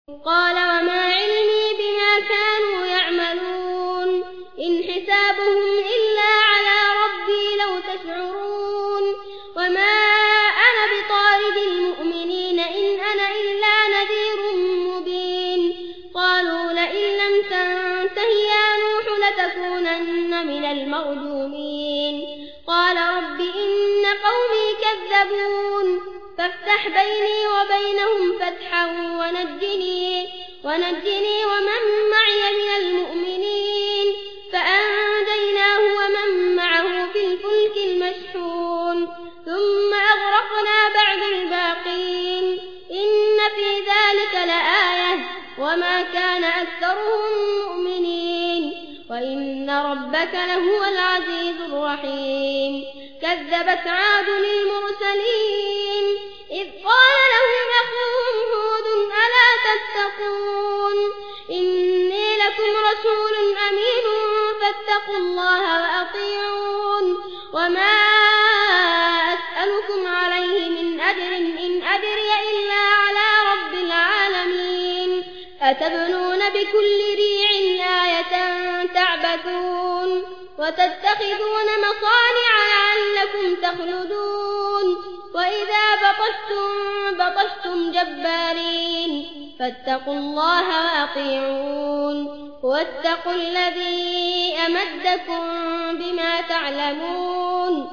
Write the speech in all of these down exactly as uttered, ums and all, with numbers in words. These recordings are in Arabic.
قال وما علمي بما كانوا يعملون إن حسابهم إلا على ربي لو تشعرون وما أنا بطارد المؤمنين إن أنا إلا نذير مبين قالوا لئن لم تنته يا نوح لتكونن من المرجومين قال رب إن قومي كذبون فافتح بيني وبينهم فتحا ونجني, ونجني ومن معي من المؤمنين فأنجيناه ومن معه في الفلك المشحون ثم أغرقنا بعد الباقين إن في ذلك لآية وما كان أكثرهم مؤمنين وإن ربك لهو العزيز الرحيم كذبت عاد للمرسلين إذ قال لهم أخوهم هود ألا تتقون إني لكم رسول أمين فاتقوا الله وأطيعون وما أسألكم عليه من أجر إن أجري إلا على رب العالمين أتبنون بكل ريع آية تعبثون وتتخذون مصانع لعلكم تخلدون وإذا بطشتم بطشتم جبارين فاتقوا الله وأطيعون واتقوا الذي أمدكم بما تعلمون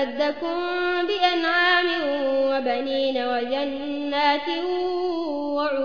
أمدكم بأنعام وبنين وجنات وعيون